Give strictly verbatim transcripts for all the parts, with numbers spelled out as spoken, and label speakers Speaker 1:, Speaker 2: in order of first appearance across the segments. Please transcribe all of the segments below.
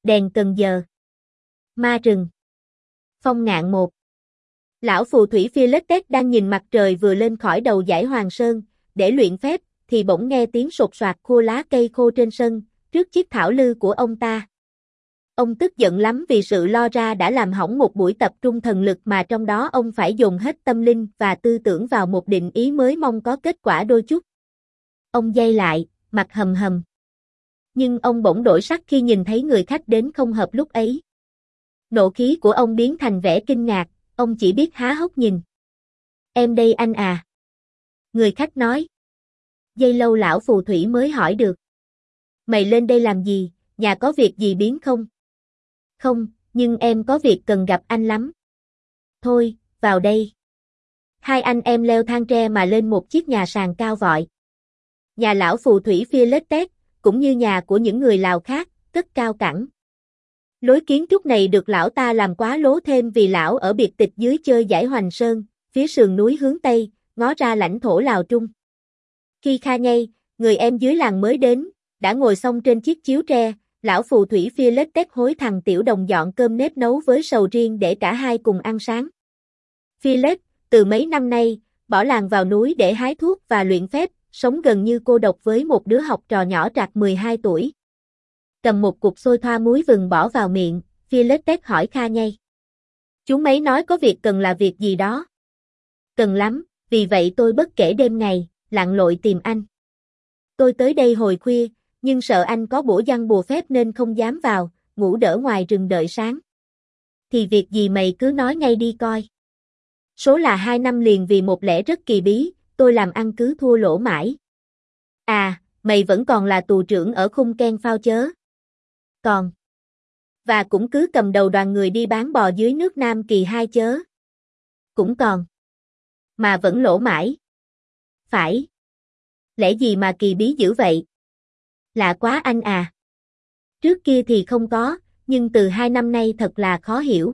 Speaker 1: Đèn Cần Giờ. Ma rừng. Phong ngạn một. Lão phù thủy Philestet đang nhìn mặt trời vừa lên khỏi đầu dãy Hoàng Sơn, để luyện phép, thì bỗng nghe tiếng sột soạt khô lá cây khô trên sân, trước chiếc thảo lư của ông ta. Ông tức giận lắm vì sự lo ra đã làm hỏng một buổi tập trung thần lực mà trong đó ông phải dồn hết tâm linh và tư tưởng vào một định ý mới mong có kết quả đôi chút. Ông giây lại, mặt hầm hầm. Nhưng ông bỗng đổi sắc khi nhìn thấy người khách đến không hợp lúc ấy. Nộ khí của ông biến thành vẻ kinh ngạc, ông chỉ biết há hốc nhìn. Em đây anh à. Người khách nói. Giây lâu lão phù thủy mới hỏi được. Mày lên đây làm gì, nhà có việc gì biến không? Không, nhưng em có việc cần gặp anh lắm. Thôi, vào đây. Hai anh em leo thang tre mà lên một chiếc nhà sàn cao vọi. Nhà lão phù thủy Philestet, cũng như nhà của những người Lào khác, cất cao cẳng. Lối kiến trúc này được lão ta làm quá lố thêm vì lão ở biệt tịch dưới chơi dãy Hoành Sơn, phía sườn núi hướng Tây, ngó ra lãnh thổ Lào Trung. Khi Kha Nhây, người em dưới làng mới đến, đã ngồi xong trên chiếc chiếu tre, lão phù thủy Philestet hối thằng tiểu đồng dọn cơm nếp nấu với sầu riêng để cả hai cùng ăn sáng. Philet, từ mấy năm nay, bỏ làng vào núi để hái thuốc và luyện phép, sống gần như cô độc với một đứa học trò nhỏ trạc mười hai tuổi. Cầm một cục xôi thoa muối vừng bỏ vào miệng, Philestet hỏi Kha Nhây. Chú mấy nói có việc cần là việc gì đó. Cần lắm, vì vậy tôi bất kể đêm ngày, lặn lội tìm anh. Tôi tới đây hồi khuya, nhưng sợ anh có bủa văn bùa phép nên không dám vào, ngủ đỡ ngoài rừng đợi sáng. Thì việc gì mày cứ nói ngay đi coi. Số là hai năm liền vì một lẽ rất kỳ bí, tôi làm ăn cứ thua lỗ mãi. À, mày vẫn còn là tù trưởng ở khung Ken Phao chớ. Còn. Và cũng cứ cầm đầu đoàn người đi bán bò dưới nước Nam Kỳ hai chớ. Cũng còn. Mà vẫn lỗ mãi. Phải. Lẽ gì mà kỳ bí dữ vậy? Lạ quá anh à. Trước kia thì không có, nhưng từ hai năm nay thật là khó hiểu.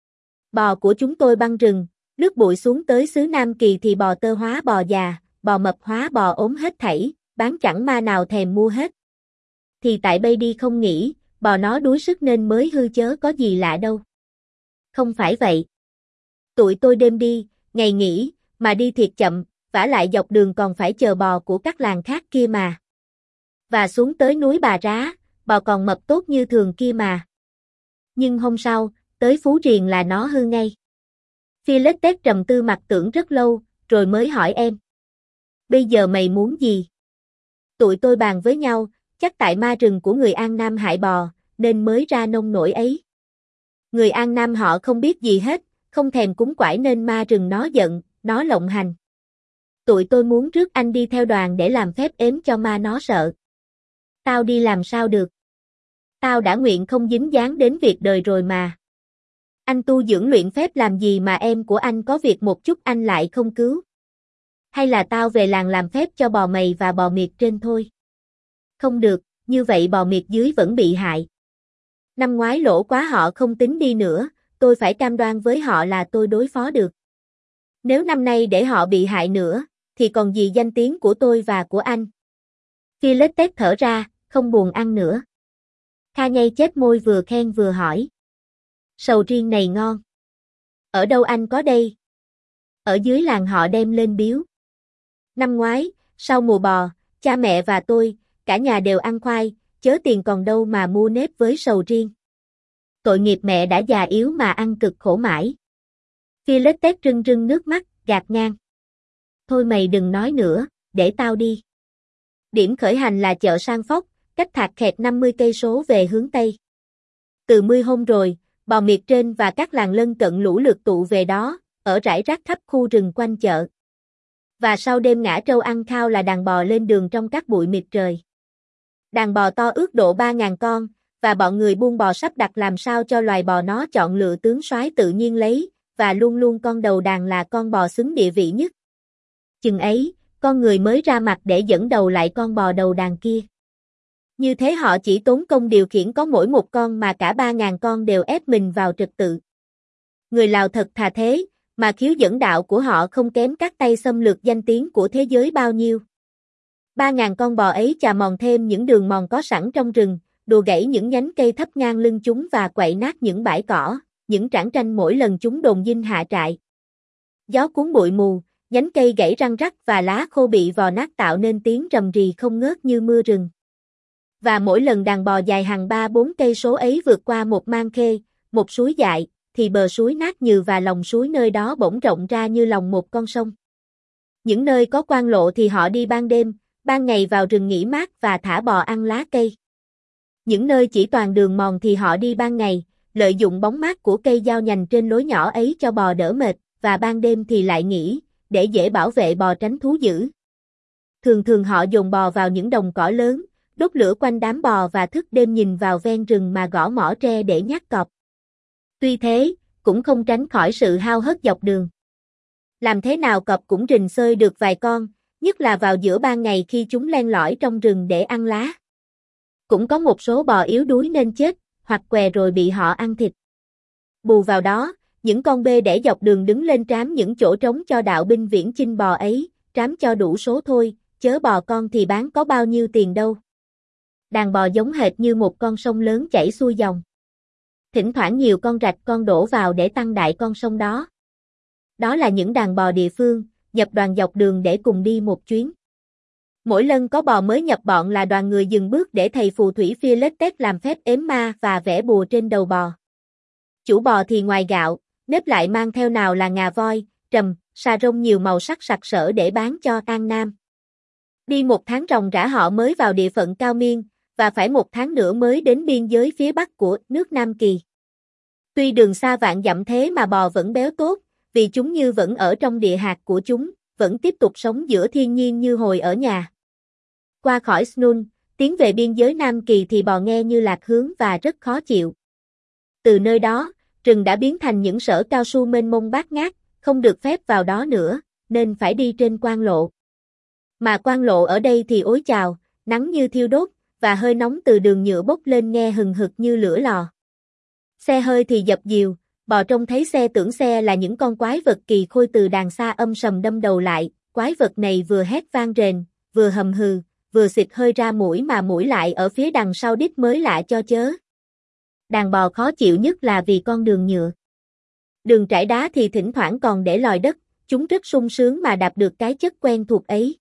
Speaker 1: Bò của chúng tôi băng rừng, lướt bụi xuống tới xứ Nam Kỳ thì bò tơ hóa bò già, bò mập hóa bò ốm hết thảy, bán chẳng ma nào thèm mua hết. Thì tại bây đi không nghỉ, bò nó đuối sức nên mới hư chớ có gì lạ đâu. Không phải vậy. Tụi tôi đêm đi, ngày nghỉ, mà đi thiệt chậm, vả lại dọc đường còn phải chờ bò của các làng khác kia mà. Và xuống tới núi Bà Rá, bò còn mập tốt như thường kia mà. Nhưng hôm sau, tới Phú Riềng là nó hư ngay. Philestet trầm tư mặt tưởng rất lâu, rồi mới hỏi em. Bây giờ mày muốn gì? Tụi tôi bàn với nhau, chắc tại ma rừng của người An Nam hại bò, nên mới ra nông nổi ấy. Người An Nam họ không biết gì hết, không thèm cúng quải nên ma rừng nó giận, nó lộng hành. Tụi tôi muốn rước anh đi theo đoàn để làm phép ếm cho ma nó sợ. Tao đi làm sao được? Tao đã nguyện không dính dáng đến việc đời rồi mà. Anh tu dưỡng luyện phép làm gì mà em của anh có việc một chút anh lại không cứu? Hay là tao về làng làm phép cho bò mày và bò miệt trên thôi? Không được, như vậy bò miệt dưới vẫn bị hại. Năm ngoái lỗ quá họ không tính đi nữa, tôi phải cam đoan với họ là tôi đối phó được. Nếu năm nay để họ bị hại nữa, thì còn gì danh tiếng của tôi và của anh? Philestet thở ra, không buồn ăn nữa. Kha Nhây chép môi vừa khen vừa hỏi. Sầu riêng này ngon. Ở đâu anh có đây? Ở dưới làng họ đem lên biếu. Năm ngoái, sau mùa bò, cha mẹ và tôi, cả nhà đều ăn khoai, chớ tiền còn đâu mà mua nếp với sầu riêng. Tội nghiệp mẹ đã già yếu mà ăn cực khổ mãi. Philestet rưng rưng nước mắt, gạt ngang. Thôi mày đừng nói nữa, để tao đi. Điểm khởi hành là chợ Sang Phóc, cách Thạc Khẹt năm mươi cây số về hướng Tây. Từ mươi hôm rồi, bò miệt trên và các làng lân cận lũ lượt tụ về đó, ở rải rác khắp khu rừng quanh chợ. Và sau đêm ngã trâu ăn khao là đàn bò lên đường trong các bụi mịt trời. Đàn bò to ước độ ba ngàn con, và bọn người buôn bò sắp đặt làm sao cho loài bò nó chọn lựa tướng soái tự nhiên lấy, và luôn luôn con đầu đàn là con bò xứng địa vị nhất. Chừng ấy, con người mới ra mặt để dẫn đầu lại con bò đầu đàn kia. Như thế họ chỉ tốn công điều khiển có mỗi một con mà cả ba ngàn con đều ép mình vào trật tự. Người Lào thật thà thế, mà khiếu dẫn đạo của họ không kém các tay xâm lược danh tiếng của thế giới bao nhiêu. Ba ngàn con bò ấy chà mòn thêm những đường mòn có sẵn trong rừng, đùa gãy những nhánh cây thấp ngang lưng chúng và quậy nát những bãi cỏ, những trảng tranh mỗi lần chúng đồn dinh hạ trại. Gió cuốn bụi mù, nhánh cây gãy răng rắc và lá khô bị vò nát tạo nên tiếng rầm rì không ngớt như mưa rừng. Và mỗi lần đàn bò dài hàng ba bốn cây số ấy vượt qua một mang khê, một suối dại, thì bờ suối nát nhừ và lòng suối nơi đó bỗng rộng ra như lòng một con sông. Những nơi có quan lộ thì họ đi ban đêm, ban ngày vào rừng nghỉ mát và thả bò ăn lá cây. Những nơi chỉ toàn đường mòn thì họ đi ban ngày, lợi dụng bóng mát của cây dao nhành trên lối nhỏ ấy cho bò đỡ mệt, và ban đêm thì lại nghỉ, để dễ bảo vệ bò tránh thú dữ. Thường thường họ dồn bò vào những đồng cỏ lớn, đốt lửa quanh đám bò và thức đêm nhìn vào ven rừng mà gõ mỏ tre để nhát cọp. Tuy thế, cũng không tránh khỏi sự hao hớt dọc đường. Làm thế nào cọp cũng rình xơi được vài con, nhất là vào giữa ban ngày khi chúng len lỏi trong rừng để ăn lá. Cũng có một số bò yếu đuối nên chết, hoặc què rồi bị họ ăn thịt. Bù vào đó, những con bê đẻ dọc đường đứng lên trám những chỗ trống cho đạo binh viễn chinh bò ấy, trám cho đủ số thôi, chớ bò con thì bán có bao nhiêu tiền đâu. Đàn bò giống hệt như một con sông lớn chảy xuôi dòng. Thỉnh thoảng nhiều con rạch con đổ vào để tăng đại con sông đó. Đó là những đàn bò địa phương, nhập đoàn dọc đường để cùng đi một chuyến. Mỗi lần có bò mới nhập bọn là đoàn người dừng bước để thầy phù thủy Philetet làm phép ếm ma và vẽ bùa trên đầu bò. Chủ bò thì ngoài gạo, nếp lại mang theo nào là ngà voi, trầm, xà rông nhiều màu sắc sặc sỡ để bán cho An Nam. Đi một tháng ròng rã họ mới vào địa phận Cao Miên, và phải một tháng nữa mới đến biên giới phía bắc của nước Nam Kỳ. Tuy đường xa vạn dặm thế mà bò vẫn béo tốt, vì chúng như vẫn ở trong địa hạt của chúng, vẫn tiếp tục sống giữa thiên nhiên như hồi ở nhà. Qua khỏi Snun, tiến về biên giới Nam Kỳ thì bò nghe như lạc hướng và rất khó chịu. Từ nơi đó, rừng đã biến thành những sở cao su mênh mông bát ngát, không được phép vào đó nữa, nên phải đi trên quan lộ. Mà quan lộ ở đây thì ối chào, nắng như thiêu đốt, và hơi nóng từ đường nhựa bốc lên nghe hừng hực như lửa lò. Xe hơi thì dập dìu, bò trông thấy xe tưởng xe là những con quái vật kỳ khôi từ đàng xa âm sầm đâm đầu lại, quái vật này vừa hét vang rền, vừa hầm hừ, vừa xịt hơi ra mũi mà mũi lại ở phía đằng sau đít mới lạ cho chớ. Đàn bò khó chịu nhất là vì con đường nhựa. Đường trải đá thì thỉnh thoảng còn để lòi đất, chúng rất sung sướng mà đạp được cái chất quen thuộc ấy.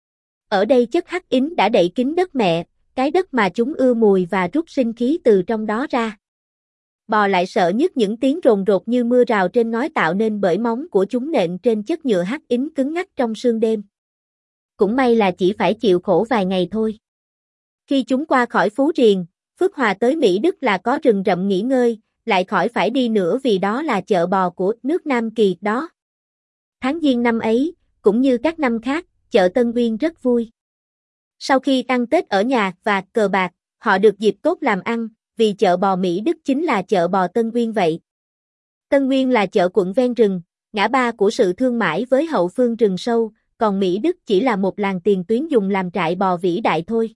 Speaker 1: Ở đây chất hắc ính đã đậy kín đất mẹ, cái đất mà chúng ưa mùi và rút sinh khí từ trong đó ra. Bò lại sợ nhất những tiếng rồn rột như mưa rào trên ngói tạo nên bởi móng của chúng nện trên chất nhựa hắc ính cứng ngắc trong sương đêm. Cũng may là chỉ phải chịu khổ vài ngày thôi. Khi chúng qua khỏi Phú Riềng, Phước Hòa tới Mỹ Đức là có rừng rậm nghỉ ngơi, lại khỏi phải đi nữa vì đó là chợ bò của nước Nam Kỳ đó. Tháng Giêng năm ấy, cũng như các năm khác, chợ Tân Uyên rất vui. Sau khi ăn Tết ở nhà và cờ bạc, họ được dịp tốt làm ăn, vì chợ bò Mỹ Đức chính là chợ bò Tân Uyên vậy. Tân Uyên là chợ quận ven rừng, ngã ba của sự thương mại với hậu phương rừng sâu, còn Mỹ Đức chỉ là một làng tiền tuyến dùng làm trại bò vĩ đại thôi.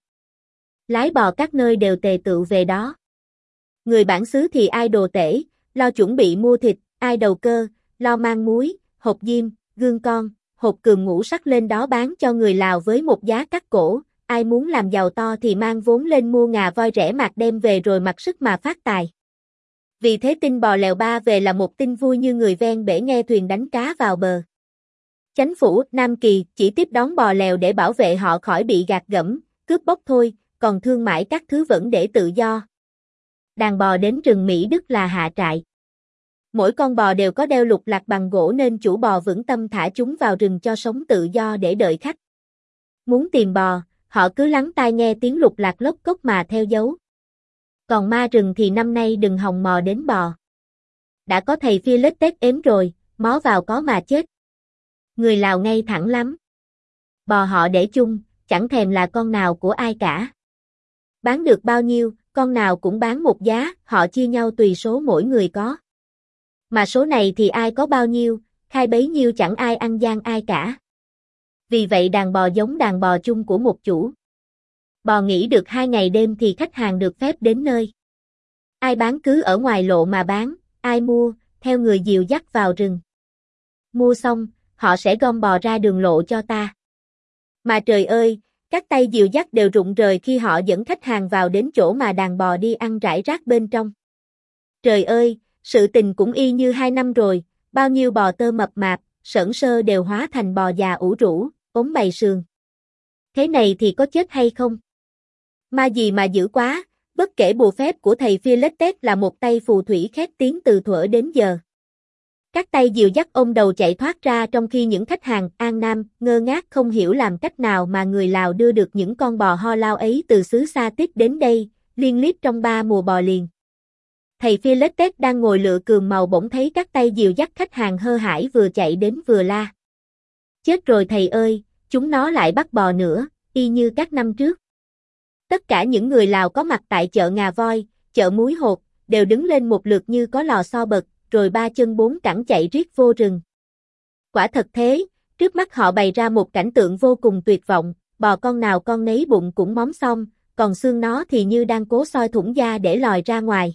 Speaker 1: Lái bò các nơi đều tề tựu về đó. Người bản xứ thì ai đồ tể, lo chuẩn bị mua thịt, ai đầu cơ, lo mang muối, hột diêm, gương con, hột cườm ngũ sắc lên đó bán cho người Lào với một giá cắt cổ, ai muốn làm giàu to thì mang vốn lên mua ngà voi rẻ mạt đem về rồi mặc sức mà phát tài. Vì thế tin bò lèo ba về là một tin vui như người ven bể nghe thuyền đánh cá vào bờ. Chánh phủ Nam Kỳ chỉ tiếp đón bò lèo để bảo vệ họ khỏi bị gạt gẫm, cướp bóc thôi, còn thương mại các thứ vẫn để tự do. Đàn bò đến rừng Mỹ Đức là hạ trại. Mỗi con bò đều có đeo lục lạc bằng gỗ nên chủ bò vững tâm thả chúng vào rừng cho sống tự do để đợi khách. Muốn tìm bò, họ cứ lắng tai nghe tiếng lục lạc lốc cốc mà theo dấu. Còn ma rừng thì năm nay đừng hòng mò đến bò. Đã có thầy Philetet ếm rồi, mó vào có mà chết. Người Lào ngay thẳng lắm. Bò họ để chung, chẳng thèm là con nào của ai cả. Bán được bao nhiêu, con nào cũng bán một giá, họ chia nhau tùy số mỗi người có. Mà số này thì ai có bao nhiêu, khai bấy nhiêu chẳng ai ăn gian ai cả. Vì vậy đàn bò giống đàn bò chung của một chủ. Bò nghỉ được hai ngày đêm thì khách hàng được phép đến nơi. Ai bán cứ ở ngoài lộ mà bán, ai mua, theo người dìu dắt vào rừng. Mua xong, họ sẽ gom bò ra đường lộ cho ta. Mà trời ơi, Các tay dìu dắt đều rụng rời khi họ dẫn khách hàng vào đến chỗ mà đàn bò đi ăn rải rác bên trong. Trời ơi, sự tình cũng y như hai năm rồi, bao nhiêu bò tơ mập mạp, sởn sơ đều hóa thành bò già ủ rũ, ốm bầy sườn. Thế này thì có chết hay không? Ma gì mà dữ quá, bất kể bùa phép của thầy Philestet là một tay phù thủy khét tiếng từ thuở đến giờ. Các tay dìu dắt ôm đầu chạy thoát ra trong khi những khách hàng An Nam ngơ ngác không hiểu làm cách nào mà người Lào đưa được những con bò ho lao ấy từ xứ xa Tích đến đây, liên tiếp trong ba mùa bò liền. Thầy Philestet đang ngồi lựa cườm màu bỗng thấy các tay dìu dắt khách hàng hơ hãi vừa chạy đến vừa la. Chết rồi thầy ơi, chúng nó lại bắt bò nữa, y như các năm trước. Tất cả những người Lào có mặt tại chợ Ngà Voi, chợ Muối Hột, đều đứng lên một lượt như có lò xo bật, rồi ba chân bốn cẳng chạy riết vô rừng. Quả thật thế, trước mắt họ bày ra một cảnh tượng vô cùng tuyệt vọng, bò con nào con nấy bụng cũng móm xong, còn xương nó thì như đang cố soi thủng da để lòi ra ngoài.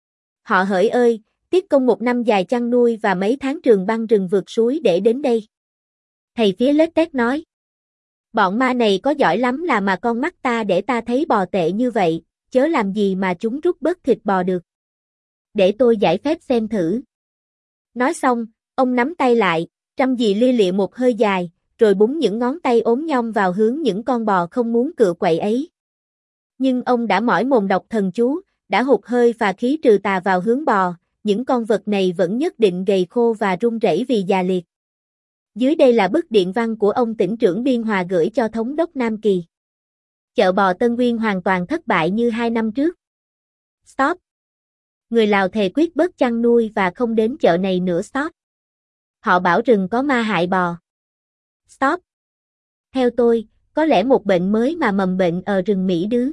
Speaker 1: Họ hỡi ơi, tiếc công một năm dài chăn nuôi và mấy tháng trường băng rừng vượt suối để đến đây. Thầy Philestet nói. Bọn ma này có giỏi lắm là mà con mắt ta để ta thấy bò tệ như vậy, chớ làm gì mà chúng rút bớt thịt bò được. Để tôi giải phép xem thử. Nói xong, ông nắm tay lại, trăm dì lia lịa một hơi dài, rồi búng những ngón tay ốm nhom vào hướng những con bò không muốn cựa quậy ấy. Nhưng ông đã mỏi mồm đọc thần chú, đã hụt hơi và khí trừ tà vào hướng bò, những con vật này vẫn nhất định gầy khô và run rẩy vì già liệt. Dưới đây là bức điện văn của ông tỉnh trưởng Biên Hòa gửi cho thống đốc Nam Kỳ. Chợ bò Tân Nguyên hoàn toàn thất bại như hai năm trước. Stop. Người Lào thề quyết bớt chăn nuôi và không đến chợ này nữa. Stop. Họ bảo rừng có ma hại bò. Stop. Theo tôi, có lẽ một bệnh mới mà mầm bệnh ở rừng Mỹ đứ.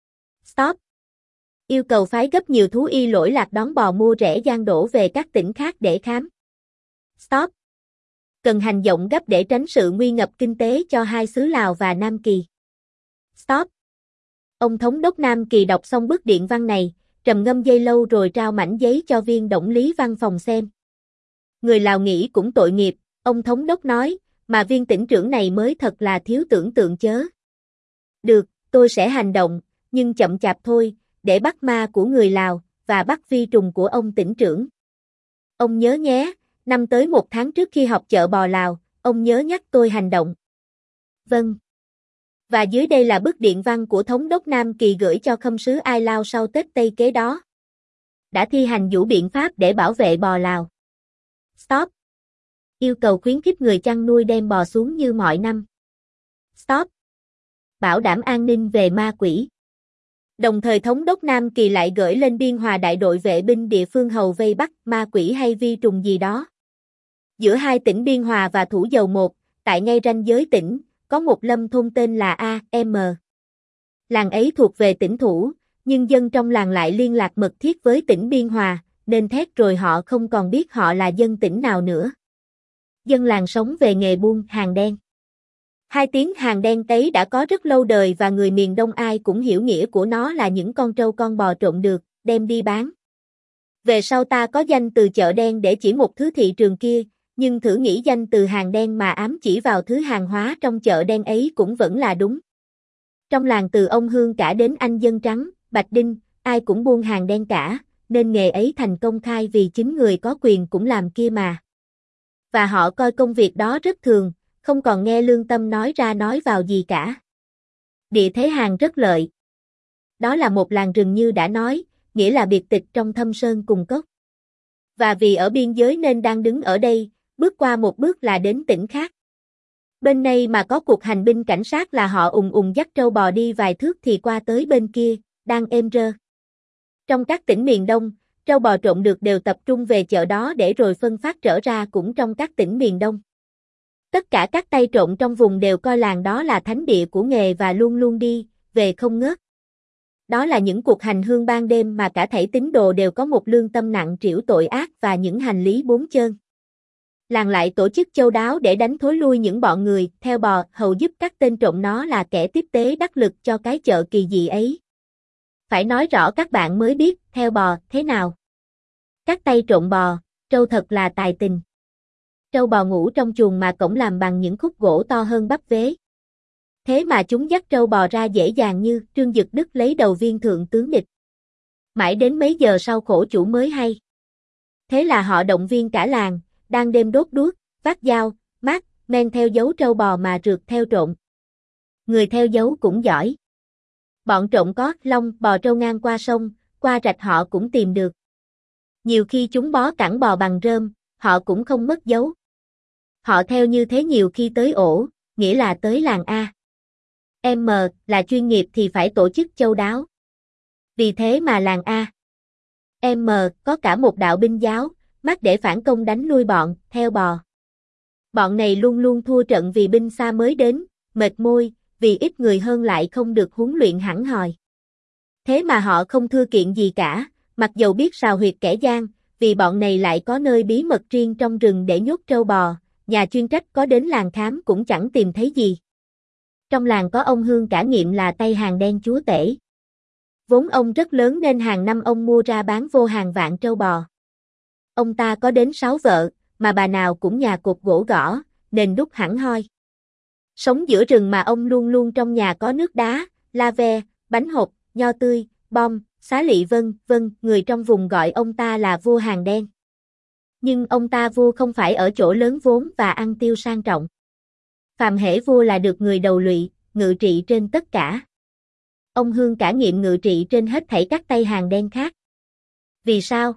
Speaker 1: Stop. Yêu cầu phái gấp nhiều thú y lỗi lạc đón bò mua rẻ gian đổ về các tỉnh khác để khám. Stop. Cần hành động gấp để tránh sự nguy ngập kinh tế cho hai xứ Lào và Nam Kỳ. Stop. Ông thống đốc Nam Kỳ đọc xong bức điện văn này, trầm ngâm giây lâu rồi trao mảnh giấy cho viên đổng lý văn phòng xem. Người Lào nghĩ cũng tội nghiệp, ông thống đốc nói, mà viên tỉnh trưởng này mới thật là thiếu tưởng tượng chớ. Được, tôi sẽ hành động, nhưng chậm chạp thôi, để bắt ma của người Lào, và bắt vi trùng của ông tỉnh trưởng. Ông nhớ nhé, năm tới một tháng trước khi họp chợ bò Lào, ông nhớ nhắc tôi hành động. Vâng. Và dưới đây là bức điện văn của thống đốc Nam Kỳ gửi cho khâm sứ Ai Lao sau Tết Tây kế đó. Đã thi hành vũ biện pháp để bảo vệ bò Lào. Stop. Yêu cầu khuyến khích người chăn nuôi đem bò xuống như mọi năm. Stop. Bảo đảm an ninh về ma quỷ. Đồng thời thống đốc Nam Kỳ lại gửi lên Biên Hòa đại đội vệ binh địa phương hầu vây bắt ma quỷ hay vi trùng gì đó. Giữa hai tỉnh Biên Hòa và Thủ Dầu Một, tại ngay ranh giới tỉnh, có một lâm thôn tên là A M. Làng ấy thuộc về tỉnh Thủ, nhưng dân trong làng lại liên lạc mật thiết với tỉnh Biên Hòa, nên thét rồi họ không còn biết họ là dân tỉnh nào nữa. Dân làng sống về nghề buôn hàng đen. Hai tiếng hàng đen ấy đã có rất lâu đời và người miền Đông ai cũng hiểu nghĩa của nó là những con trâu con bò trộm được, đem đi bán. Về sau ta có danh từ chợ đen để chỉ một thứ thị trường kia, nhưng thử nghĩ danh từ hàng đen mà ám chỉ vào thứ hàng hóa trong chợ đen ấy cũng vẫn là đúng. Trong làng từ ông Hương cả đến anh dân trắng, Bạch Đinh, ai cũng buôn hàng đen cả, nên nghề ấy thành công khai vì chính người có quyền cũng làm kia mà. Và họ coi công việc đó rất thường, không còn nghe lương tâm nói ra nói vào gì cả. Địa thế hàng rất lợi. Đó là một làng rừng như đã nói, nghĩa là biệt tịch trong thâm sơn cùng cốc. Và vì ở biên giới nên đang đứng ở đây, bước qua một bước là đến tỉnh khác. Bên này mà có cuộc hành binh cảnh sát là họ ùng ùng dắt trâu bò đi vài thước thì qua tới bên kia, đang êm rơ. Trong các tỉnh miền Đông, trâu bò trộm được đều tập trung về chợ đó để rồi phân phát trở ra cũng trong các tỉnh miền Đông. Tất cả các tay trộm trong vùng đều coi làng đó là thánh địa của nghề và luôn luôn đi, về không ngớt. Đó là những cuộc hành hương ban đêm mà cả thảy tín đồ đều có một lương tâm nặng trĩu tội ác và những hành lý bốn chơn. Làng lại tổ chức châu đáo để đánh thối lui những bọn người theo bò hầu giúp các tên trộm nó là kẻ tiếp tế đắc lực cho cái chợ kỳ dị ấy. Phải nói rõ các bạn mới biết theo bò thế nào. Các tay trộm bò, trâu thật là tài tình. Trâu bò ngủ trong chuồng mà cổng làm bằng những khúc gỗ to hơn bắp vế. Thế mà chúng dắt trâu bò ra dễ dàng như Trương Dực đứt lấy đầu viên thượng tướng địch. Mãi đến mấy giờ sau khổ chủ mới hay. Thế là họ động viên cả làng, đang đêm đốt đuốc, vác dao, mác, men theo dấu trâu bò mà rượt theo trộm. Người theo dấu cũng giỏi. Bọn trộm có long bò trâu ngang qua sông, qua rạch họ cũng tìm được. Nhiều khi chúng bó cẳng bò bằng rơm, họ cũng không mất dấu. Họ theo như thế nhiều khi tới ổ, nghĩa là tới làng A. M là chuyên nghiệp thì phải tổ chức chu đáo. Vì thế mà làng A. M có cả một đạo binh giáo, mắt để phản công đánh lui bọn, theo bò. Bọn này luôn luôn thua trận vì binh xa mới đến, mệt môi, vì ít người hơn lại không được huấn luyện hẳn hoi. Thế mà họ không thưa kiện gì cả, mặc dầu biết sào huyệt kẻ gian, vì bọn này lại có nơi bí mật riêng trong rừng để nhốt trâu bò, nhà chuyên trách có đến làng khám cũng chẳng tìm thấy gì. Trong làng có ông Hương Cả Nghiệm là tay hàng đen chúa tể. Vốn ông rất lớn nên hàng năm ông mua ra bán vô hàng vạn trâu bò. Ông ta có đến sáu vợ, mà bà nào cũng nhà cột gỗ gõ, nền đúc hẳn hoi. Sống giữa rừng mà ông luôn luôn trong nhà có nước đá, la ve, bánh hột, nho tươi, bom, xá lị vân vân, người trong vùng gọi ông ta là vua hàng đen. Nhưng ông ta vua không phải ở chỗ lớn vốn và ăn tiêu sang trọng. Phàm hễ vua là được người đầu lụy, ngự trị trên tất cả. Ông Hương Cả Nghiệm ngự trị trên hết thảy các tay hàng đen khác. Vì sao?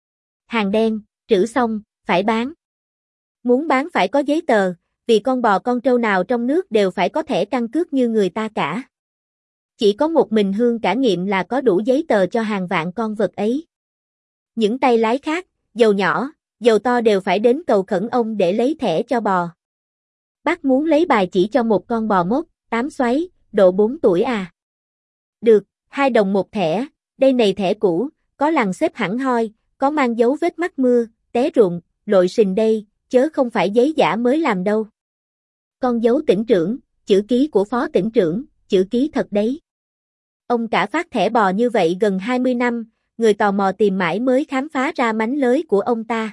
Speaker 1: Hàng đen, trữ xong, phải bán. Muốn bán phải có giấy tờ, vì con bò con trâu nào trong nước đều phải có thẻ căn cước như người ta cả. Chỉ có một mình Hương Cả Nghiệm là có đủ giấy tờ cho hàng vạn con vật ấy. Những tay lái khác, dầu nhỏ, dầu to đều phải đến cầu khẩn ông để lấy thẻ cho bò. Bác muốn lấy bài chỉ cho một con bò mốt, tám xoáy, độ bốn tuổi à? Được, hai đồng một thẻ, đây này thẻ cũ, có lằn xếp hẳn hoi, có mang dấu vết mắc mưa, té ruộng, lội sình đây, chớ không phải giấy giả mới làm đâu. Con dấu tỉnh trưởng, chữ ký của phó tỉnh trưởng, chữ ký thật đấy. Ông Cả phát thẻ bò như vậy gần hai mươi năm, người tò mò tìm mãi mới khám phá ra mánh lới của ông ta.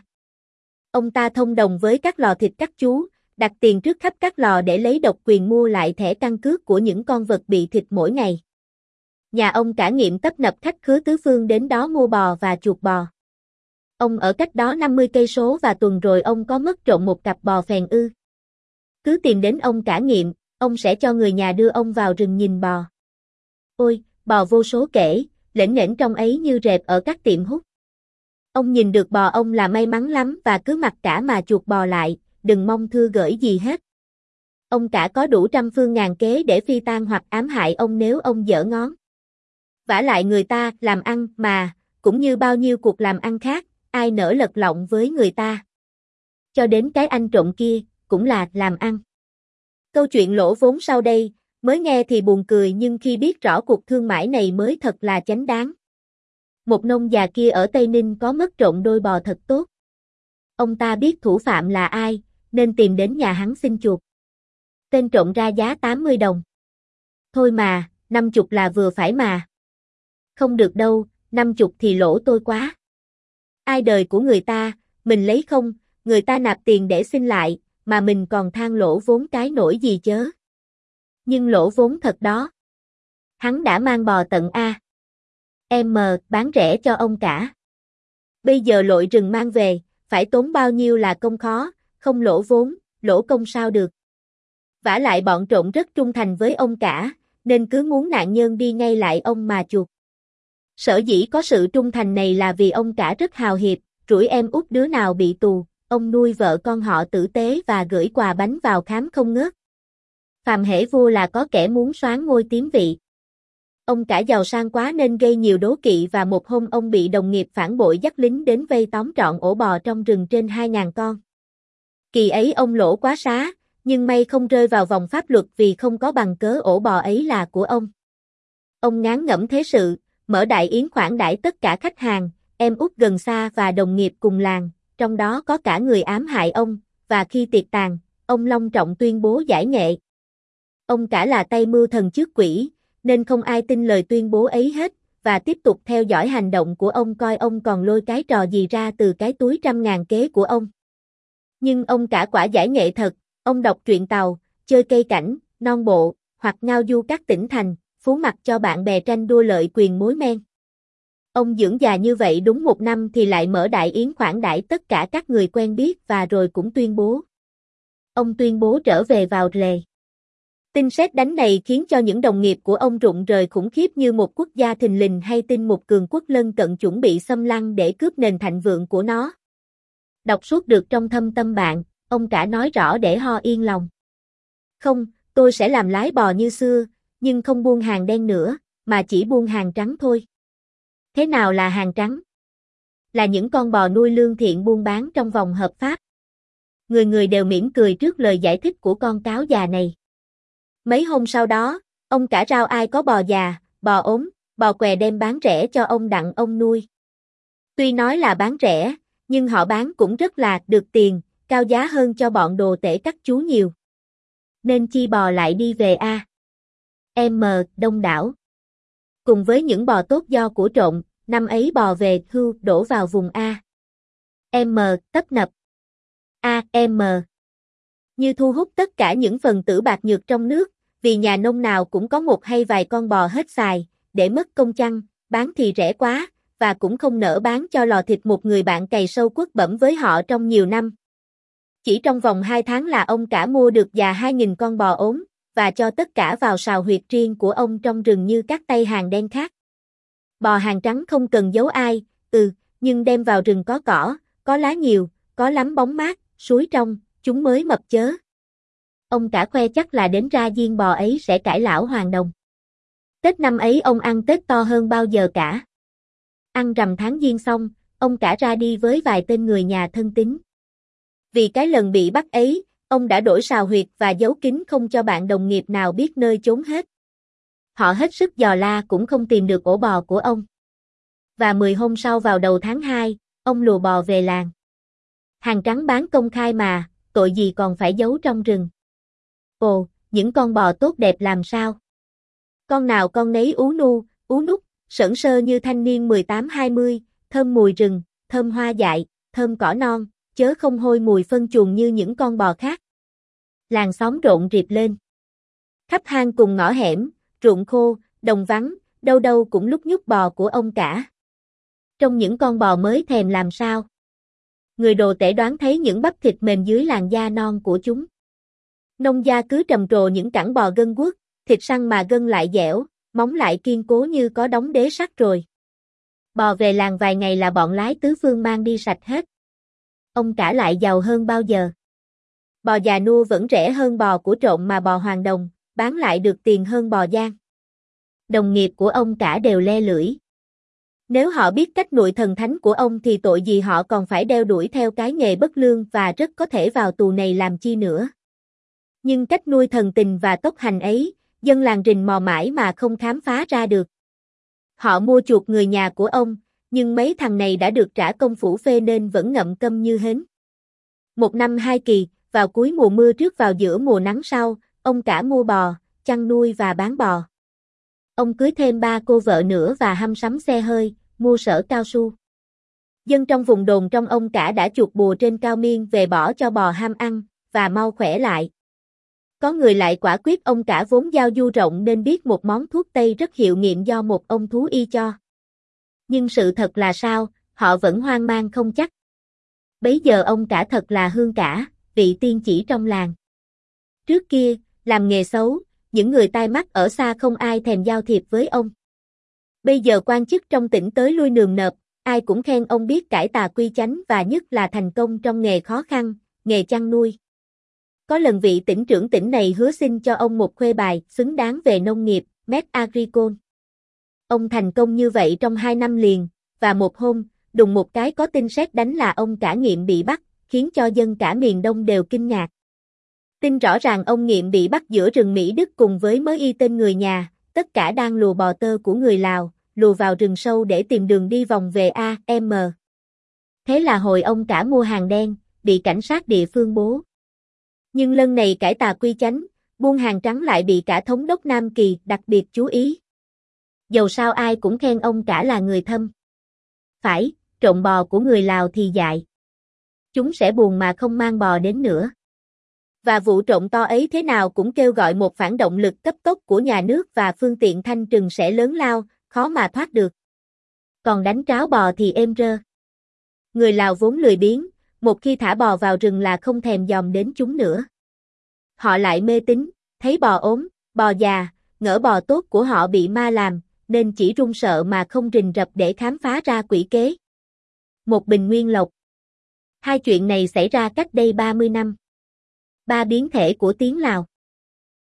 Speaker 1: Ông ta thông đồng với các lò thịt các chú, đặt tiền trước khắp các lò để lấy độc quyền mua lại thẻ căn cước của những con vật bị thịt mỗi ngày. Nhà ông Cả Nghiệm tấp nập khách khứa tứ phương đến đó mua bò và chuộc bò. Ông ở cách đó năm mươi cây số và tuần rồi ông có mất trộm một cặp bò phèn ư. Cứ tìm đến ông Cả Nghiệm, ông sẽ cho người nhà đưa ông vào rừng nhìn bò. Ôi, bò vô số kể, lễnh nghễnh trong ấy như rệp ở các tiệm hút. Ông nhìn được bò ông là may mắn lắm và cứ mặc cả mà chuộc bò lại, đừng mong thưa gửi gì hết. Ông Cả có đủ trăm phương ngàn kế để phi tan hoặc ám hại ông nếu ông dở ngón. Vả lại người ta làm ăn mà, cũng như bao nhiêu cuộc làm ăn khác, ai nỡ lật lọng với người ta. Cho đến cái anh trộm kia, cũng là làm ăn. Câu chuyện lỗ vốn sau đây, mới nghe thì buồn cười nhưng khi biết rõ cuộc thương mại này mới thật là chánh đáng. Một nông già kia ở Tây Ninh có mất trộm đôi bò thật tốt. Ông ta biết thủ phạm là ai, nên tìm đến nhà hắn xin chuộc. Tên trộm ra giá tám mươi đồng. Thôi mà, năm mươi là vừa phải mà. Không được đâu, năm mươi thì lỗ tôi quá. Ai đời của người ta, mình lấy không, người ta nạp tiền để xin lại, mà mình còn than lỗ vốn cái nổi gì chớ. Nhưng lỗ vốn thật đó. Hắn đã mang bò tận A. M bán rẻ cho ông Cả. Bây giờ lội rừng mang về, phải tốn bao nhiêu là công khó, không lỗ vốn, lỗ công sao được. Vả lại bọn trộm rất trung thành với ông Cả, nên cứ muốn nạn nhân đi ngay lại ông mà chuộc. Sở dĩ có sự trung thành này là vì ông Cả rất hào hiệp, rủi em út đứa nào bị tù, ông nuôi vợ con họ tử tế và gửi quà bánh vào khám không ngớt. Phàm hễ vua là có kẻ muốn soán ngôi tiến vị. Ông Cả giàu sang quá nên gây nhiều đố kỵ và một hôm ông bị đồng nghiệp phản bội dắt lính đến vây tóm trọn ổ bò trong rừng trên hai ngàn con. Kỳ ấy ông lỗ quá xá, nhưng may không rơi vào vòng pháp luật vì không có bằng cớ ổ bò ấy là của ông. Ông ngán ngẩm thế sự, mở đại yến khoản đãi tất cả khách hàng, em út gần xa và đồng nghiệp cùng làng, trong đó có cả người ám hại ông, và khi tiệc tàn, ông long trọng tuyên bố giải nghệ. Ông Cả là tay mưu thần trước quỷ, nên không ai tin lời tuyên bố ấy hết, và tiếp tục theo dõi hành động của ông coi ông còn lôi cái trò gì ra từ cái túi trăm ngàn kế của ông. Nhưng ông Cả quả giải nghệ thật, ông đọc truyện Tàu, chơi cây cảnh, non bộ, hoặc ngao du các tỉnh thành, phú mặc cho bạn bè tranh đua lợi quyền mối men. Ông dưỡng già như vậy đúng một năm thì lại mở đại yến khoản đãi tất cả các người quen biết và rồi cũng tuyên bố. Ông tuyên bố trở về vào lề. Tin sét đánh này khiến cho những đồng nghiệp của ông rụng rời khủng khiếp như một quốc gia thình lình hay tin một cường quốc lân cận chuẩn bị xâm lăng để cướp nền thịnh vượng của nó. Đọc suốt được trong thâm tâm bạn, ông cả nói rõ để Ho yên lòng. Không, tôi sẽ làm lái bò như xưa, nhưng không buôn hàng đen nữa, mà chỉ buôn hàng trắng thôi. Thế nào là hàng trắng? Là những con bò nuôi lương thiện buôn bán trong vòng hợp pháp. Người người đều mỉm cười trước lời giải thích của con cáo già này. Mấy hôm sau đó, ông cả rao ai có bò già, bò ốm, bò què đem bán rẻ cho ông đặng ông nuôi. Tuy nói là bán rẻ, nhưng họ bán cũng rất là được tiền, cao giá hơn cho bọn đồ tể các chú nhiều. Nên chi bò lại đi về A. M. Đông đảo. Cùng với những bò tốt do của trộn, năm ấy bò về hưu đổ vào vùng A. M. Tấp nập. A. M. Như thu hút tất cả những phần tử bạc nhược trong nước, vì nhà nông nào cũng có một hay vài con bò hết xài, để mất công chăng, bán thì rẻ quá, và cũng không nỡ bán cho lò thịt một người bạn cày sâu quất bẩm với họ trong nhiều năm. Chỉ trong vòng hai tháng là ông cả mua được già hai nghìn con bò ốm, và cho tất cả vào sào huyệt riêng của ông trong rừng như các tay hàng đen khác. Bò hàng trắng không cần giấu ai, ừ, nhưng đem vào rừng có cỏ, có lá nhiều, có lắm bóng mát, suối trong, chúng mới mập chớ. Ông cả khoe chắc là đến ra diên bò ấy sẽ cải lão hoàng đồng. Tết năm ấy ông ăn Tết to hơn bao giờ cả. Ăn rằm tháng giêng xong, ông cả ra đi với vài tên người nhà thân tín. Vì cái lần bị bắt ấy, ông đã đổi sào huyệt và giấu kín không cho bạn đồng nghiệp nào biết nơi trốn hết. Họ hết sức dò la cũng không tìm được ổ bò của ông. Và mười hôm sau vào đầu tháng hai, ông lùa bò về làng. Hàng trắng bán công khai mà, tội gì còn phải giấu trong rừng. Ồ, những con bò tốt đẹp làm sao? Con nào con nấy ú nu, ú nút, sởn sơ như thanh niên mười tám hai mươi, thơm mùi rừng, thơm hoa dại, thơm cỏ non, chớ không hôi mùi phân chuồng như những con bò khác. Làng xóm rộn rịp lên. Khắp hang cùng ngõ hẻm, ruộng khô, đồng vắng, đâu đâu cũng lúc nhúc bò của ông cả. Trong những con bò mới thèm làm sao? Người đồ tể đoán thấy những bắp thịt mềm dưới làn da non của chúng. Nông gia cứ trầm trồ những cẳng bò gân guốc, thịt săn mà gân lại dẻo, móng lại kiên cố như có đóng đế sắt rồi. Bò về làng vài ngày là bọn lái tứ phương mang đi sạch hết. Ông cả lại giàu hơn bao giờ. Bò già nua vẫn rẻ hơn bò của trộm mà bò hoàng đồng, bán lại được tiền hơn bò giang. Đồng nghiệp của ông cả đều le lưỡi. Nếu họ biết cách nuôi thần thánh của ông thì tội gì họ còn phải đeo đuổi theo cái nghề bất lương và rất có thể vào tù này làm chi nữa. Nhưng cách nuôi thần tình và tốc hành ấy, dân làng rình mò mãi mà không khám phá ra được. Họ mua chuộc người nhà của ông, nhưng mấy thằng này đã được trả công phủ phê nên vẫn ngậm câm như hến. Một năm hai kỳ, vào cuối mùa mưa trước vào giữa mùa nắng sau, ông cả mua bò, chăn nuôi và bán bò. Ông cưới thêm ba cô vợ nữa và hăm sắm xe hơi, mua sỡ cao su. Dân trong vùng đồn trong ông cả đã chuột bùa trên cao miên về bỏ cho bò ham ăn, và mau khỏe lại. Có người lại quả quyết ông cả vốn giao du rộng nên biết một món thuốc Tây rất hiệu nghiệm do một ông thú y cho. Nhưng sự thật là sao, họ vẫn hoang mang không chắc. Bấy giờ ông cả thật là hương cả, vị tiên chỉ trong làng. Trước kia, làm nghề xấu, những người tai mắt ở xa không ai thèm giao thiệp với ông. Bây giờ quan chức trong tỉnh tới lui nườm nượp, ai cũng khen ông biết cải tà quy chánh và nhất là thành công trong nghề khó khăn, nghề chăn nuôi. Có lần vị tỉnh trưởng tỉnh này hứa xin cho ông một khuê bài xứng đáng về nông nghiệp, Maître Agricole. Ông thành công như vậy trong hai năm liền, và một hôm, đùng một cái có tin sét đánh là ông cả Nghiệm bị bắt, khiến cho dân cả miền Đông đều kinh ngạc. Tin rõ ràng ông Nghiệm bị bắt giữa rừng Mỹ Đức cùng với mớ y tên người nhà, tất cả đang lùa bò tơ của người Lào, lùa vào rừng sâu để tìm đường đi vòng về A M. Thế là hồi ông cả mua hàng đen, bị cảnh sát địa phương bố. Nhưng lần này cải tà quy chánh, buôn hàng trắng lại bị cả thống đốc Nam Kỳ đặc biệt chú ý. Dầu sao ai cũng khen ông cả là người thâm. Phải, trộm bò của người Lào thì dại. Chúng sẽ buồn mà không mang bò đến nữa. Và vụ trộm to ấy thế nào cũng kêu gọi một phản động lực cấp tốc của nhà nước và phương tiện thanh trừng sẽ lớn lao, khó mà thoát được. Còn đánh tráo bò thì êm rơ. Người Lào vốn lười biếng, một khi thả bò vào rừng là không thèm dòm đến chúng nữa. Họ lại mê tín, thấy bò ốm, bò già, ngỡ bò tốt của họ bị ma làm, nên chỉ run sợ mà không rình rập để khám phá ra quỷ kế. Một bình nguyên lộc. Hai chuyện này xảy ra cách đây ba mươi năm. Ba biến thể của tiếng Lào.